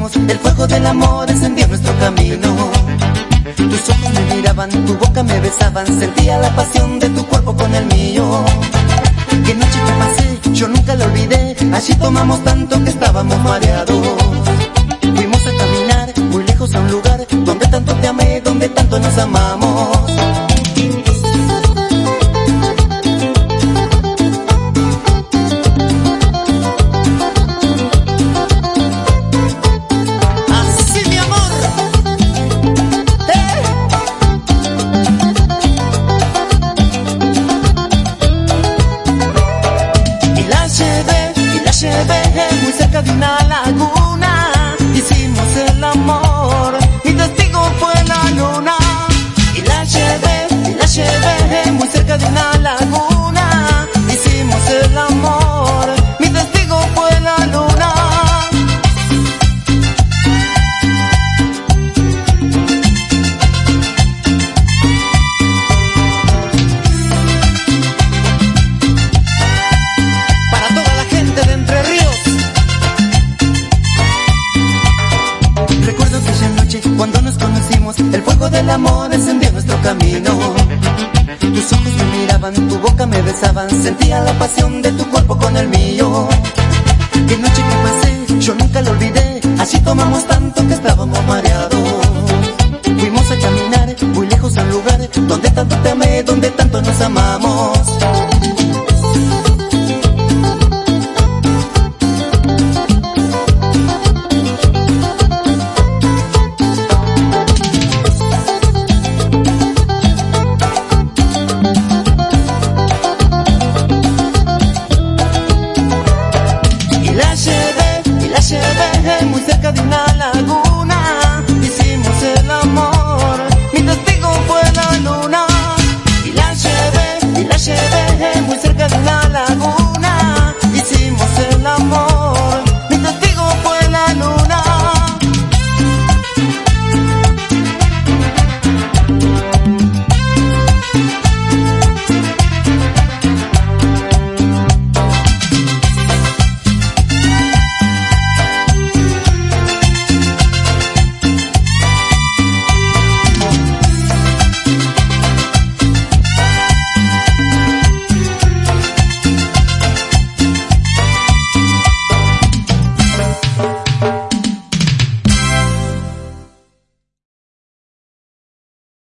conocimos, el fuego del amor encendió nuestro camino. Tus ojos me miraban, tu boca me besaban, sentía la pasión de tu cuerpo con el mío. Qué noche que pasé, yo nunca la olvidé, allí tomamos tanto que estábamos mareados. Fuimos a caminar muy lejos a un lugar donde tanto te amé, donde tanto nos amamos. Muy cerca de una laguna hicimos el amor, mi testigo fue la luna. Y la llevé muy cerca de una laguna, hicimos el amor, mi testigo fue la luna. Para toda la gente de Entre Ríos, recuerdo aquella noche cuando nos conocimos, el fuego del amor encendió nuestro camino. Tus ojos me miraban, tu boca me besaban, sentía la pasión de tu cuerpo con el mío. Qué noche que pasé, yo nunca lo olvidé, así tomamos tanto que estábamos mareados.